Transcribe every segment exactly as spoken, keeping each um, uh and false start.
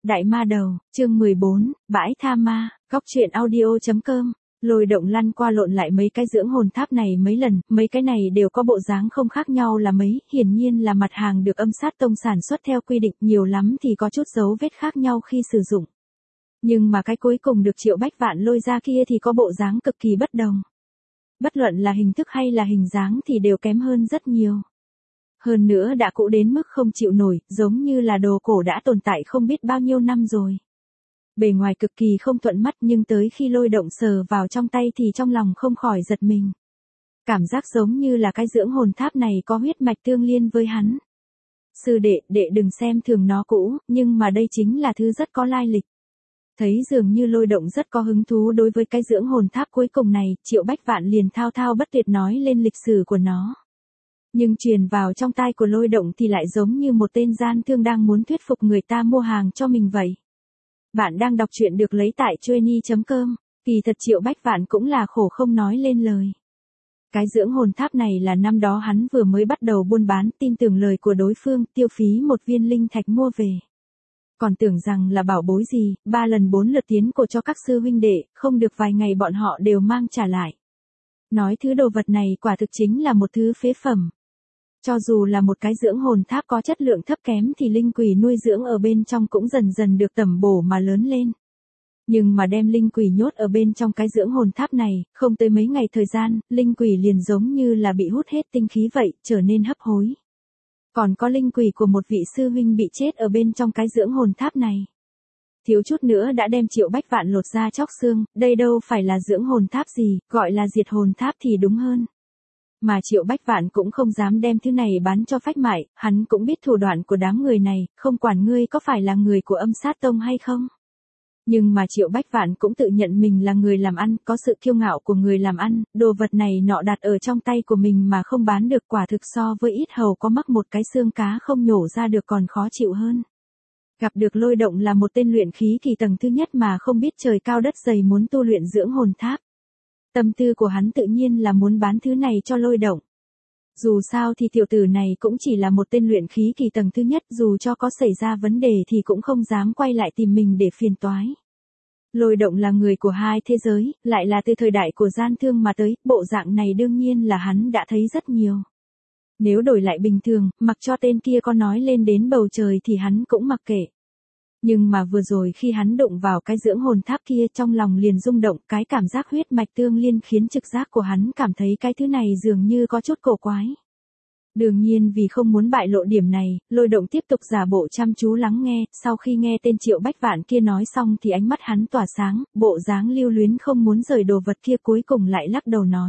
Đại ma đầu, chương mười bốn, bãi tha ma, góc truyện audio.com. Lôi động lăn qua lộn lại mấy cái dưỡng hồn tháp này mấy lần, mấy cái này đều có bộ dáng không khác nhau là mấy, hiển nhiên là mặt hàng được âm sát tông sản xuất theo quy định, nhiều lắm thì có chút dấu vết khác nhau khi sử dụng. Nhưng mà cái cuối cùng được Triệu Bách Vạn lôi ra kia thì có bộ dáng cực kỳ bất đồng. Bất luận là hình thức hay là hình dáng thì đều kém hơn rất nhiều. Hơn nữa đã cũ đến mức không chịu nổi, giống như là đồ cổ đã tồn tại không biết bao nhiêu năm rồi. Bề ngoài cực kỳ không thuận mắt nhưng tới khi lôi động sờ vào trong tay thì trong lòng không khỏi giật mình. Cảm giác giống như là cái dưỡng hồn tháp này có huyết mạch tương liên với hắn. Sư đệ, đệ đừng xem thường nó cũ, nhưng mà đây chính là thứ rất có lai lịch. Thấy dường như lôi động rất có hứng thú đối với cái dưỡng hồn tháp cuối cùng này, Triệu Bách Vạn liền thao thao bất tuyệt nói lên lịch sử của nó. Nhưng truyền vào trong tai của lôi động thì lại giống như một tên gian thương đang muốn thuyết phục người ta mua hàng cho mình vậy. Bạn đang đọc truyện được lấy tại chueny chấm com, kỳ thật Triệu Bách Vạn cũng là khổ không nói lên lời. Cái dưỡng hồn tháp này là năm đó hắn vừa mới bắt đầu buôn bán, tin tưởng lời của đối phương, tiêu phí một viên linh thạch mua về. Còn tưởng rằng là bảo bối gì, ba lần bốn lượt tiến cổ cho các sư huynh đệ, không được vài ngày bọn họ đều mang trả lại. Nói thứ đồ vật này quả thực chính là một thứ phế phẩm. Cho dù là một cái dưỡng hồn tháp có chất lượng thấp kém thì linh quỷ nuôi dưỡng ở bên trong cũng dần dần được tẩm bổ mà lớn lên. Nhưng mà đem linh quỷ nhốt ở bên trong cái dưỡng hồn tháp này, không tới mấy ngày thời gian, linh quỷ liền giống như là bị hút hết tinh khí vậy, trở nên hấp hối. Còn có linh quỷ của một vị sư huynh bị chết ở bên trong cái dưỡng hồn tháp này. Thiếu chút nữa đã đem Triệu Bách Vạn lột da chóc xương, đây đâu phải là dưỡng hồn tháp gì, gọi là diệt hồn tháp thì đúng hơn. Mà Triệu Bách Vạn cũng không dám đem thứ này bán cho phách mại, hắn cũng biết thủ đoạn của đám người này, không quản ngươi có phải là người của âm sát tông hay không. Nhưng mà Triệu Bách Vạn cũng tự nhận mình là người làm ăn, có sự kiêu ngạo của người làm ăn, đồ vật này nọ đặt ở trong tay của mình mà không bán được quả thực so với ít hầu có mắc một cái xương cá không nhổ ra được còn khó chịu hơn. Gặp được lôi động là một tên luyện khí kỳ tầng thứ nhất mà không biết trời cao đất dày muốn tu luyện dưỡng hồn tháp. Tâm tư của hắn tự nhiên là muốn bán thứ này cho lôi động. Dù sao thì tiểu tử này cũng chỉ là một tên luyện khí kỳ tầng thứ nhất, dù cho có xảy ra vấn đề thì cũng không dám quay lại tìm mình để phiền toái. Lôi động là người của hai thế giới, lại là từ thời đại của gian thương mà tới, bộ dạng này đương nhiên là hắn đã thấy rất nhiều. Nếu đổi lại bình thường, mặc cho tên kia có nói lên đến bầu trời thì hắn cũng mặc kệ. Nhưng mà vừa rồi khi hắn đụng vào cái dưỡng hồn tháp kia trong lòng liền rung động, cái cảm giác huyết mạch tương liên khiến trực giác của hắn cảm thấy cái thứ này dường như có chút cổ quái. Đương nhiên vì không muốn bại lộ điểm này, lôi động tiếp tục giả bộ chăm chú lắng nghe, sau khi nghe tên Triệu Bách Vạn kia nói xong thì ánh mắt hắn tỏa sáng, bộ dáng lưu luyến không muốn rời đồ vật kia cuối cùng lại lắc đầu nói.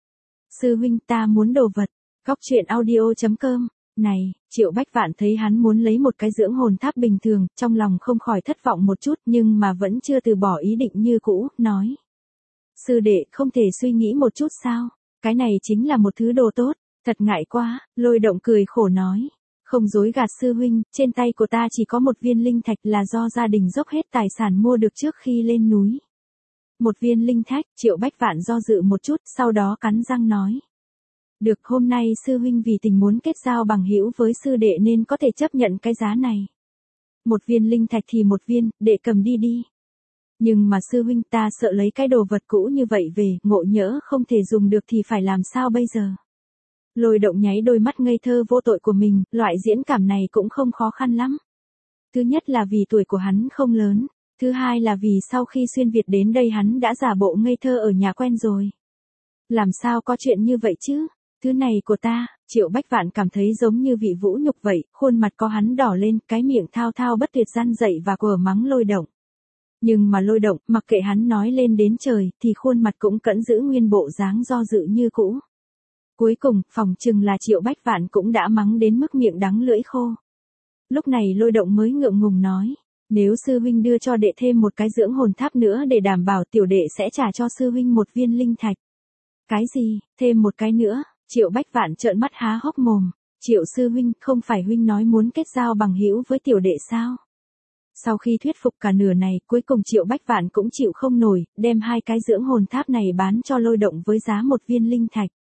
Sư huynh ta muốn đồ vật, góc truyện audio.com. Này, Triệu Bách Vạn thấy hắn muốn lấy một cái dưỡng hồn tháp bình thường, trong lòng không khỏi thất vọng một chút nhưng mà vẫn chưa từ bỏ ý định như cũ, nói. Sư đệ không thể suy nghĩ một chút sao, cái này chính là một thứ đồ tốt, thật ngại quá, lôi động cười khổ nói. Không dối gạt sư huynh, trên tay của ta chỉ có một viên linh thạch là do gia đình dốc hết tài sản mua được trước khi lên núi. Một viên linh thạch, Triệu Bách Vạn do dự một chút, sau đó cắn răng nói. Được, hôm nay sư huynh vì tình muốn kết giao bằng hữu với sư đệ nên có thể chấp nhận cái giá này. Một viên linh thạch thì một viên, đệ cầm đi đi. Nhưng mà sư huynh ta sợ lấy cái đồ vật cũ như vậy về, ngộ nhỡ không thể dùng được thì phải làm sao bây giờ. Lôi động nháy đôi mắt ngây thơ vô tội của mình, loại diễn cảm này cũng không khó khăn lắm. Thứ nhất là vì tuổi của hắn không lớn, thứ hai là vì sau khi xuyên Việt đến đây hắn đã giả bộ ngây thơ ở nhà quen rồi. Làm sao có chuyện như vậy chứ? Thứ này của ta, Triệu Bách Vạn cảm thấy giống như vị vũ nhục vậy, khuôn mặt có hắn đỏ lên, cái miệng thao thao bất tuyệt gian dậy và quở mắng lôi động. Nhưng mà lôi động, mặc kệ hắn nói lên đến trời, thì khuôn mặt cũng cvẫn giữ nguyên bộ dáng do dự như cũ. Cuối cùng, phòng chừng là Triệu Bách Vạn cũng đã mắng đến mức miệng đắng lưỡi khô. Lúc này lôi động mới ngượng ngùng nói, nếu sư huynh đưa cho đệ thêm một cái dưỡng hồn tháp nữa để đảm bảo tiểu đệ sẽ trả cho sư huynh một viên linh thạch. Cái gì, thêm một cái nữa? Triệu Bách Vạn trợn mắt há hốc mồm. Triệu sư huynh, không phải huynh nói muốn kết giao bằng hữu với tiểu đệ sao? Sau khi thuyết phục cả nửa này, cuối cùng Triệu Bách Vạn cũng chịu không nổi, đem hai cái dưỡng hồn tháp này bán cho lôi động với giá một viên linh thạch.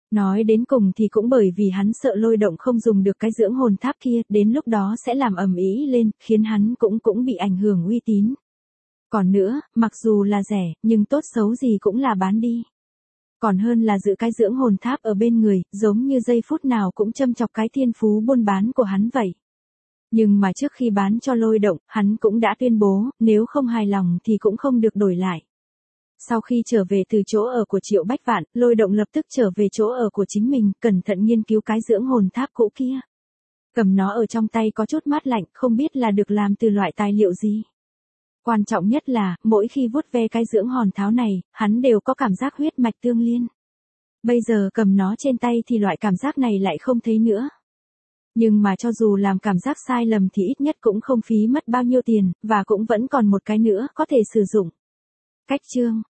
Nói đến cùng thì cũng bởi vì hắn sợ Lôi Động không dùng được cái dưỡng hồn tháp kia, đến lúc đó sẽ làm ầm ĩ lên, khiến hắn cũng cũng bị ảnh hưởng uy tín. Còn nữa, mặc dù là rẻ, nhưng tốt xấu gì cũng là bán đi. Còn hơn là giữ cái dưỡng hồn tháp ở bên người, giống như giây phút nào cũng châm chọc cái thiên phú buôn bán của hắn vậy. Nhưng mà trước khi bán cho Lôi Động, hắn cũng đã tuyên bố, nếu không hài lòng thì cũng không được đổi lại. Sau khi trở về từ chỗ ở của Triệu Bách Vạn, Lôi Động lập tức trở về chỗ ở của chính mình, cẩn thận nghiên cứu cái dưỡng hồn tháp cũ kia. Cầm nó ở trong tay có chút mát lạnh, không biết là được làm từ loại tài liệu gì. Quan trọng nhất là, mỗi khi vuốt ve cái dưỡng hồn tháo này, hắn đều có cảm giác huyết mạch tương liên. Bây giờ cầm nó trên tay thì loại cảm giác này lại không thấy nữa. Nhưng mà cho dù làm cảm giác sai lầm thì ít nhất cũng không phí mất bao nhiêu tiền, và cũng vẫn còn một cái nữa có thể sử dụng. Cách chương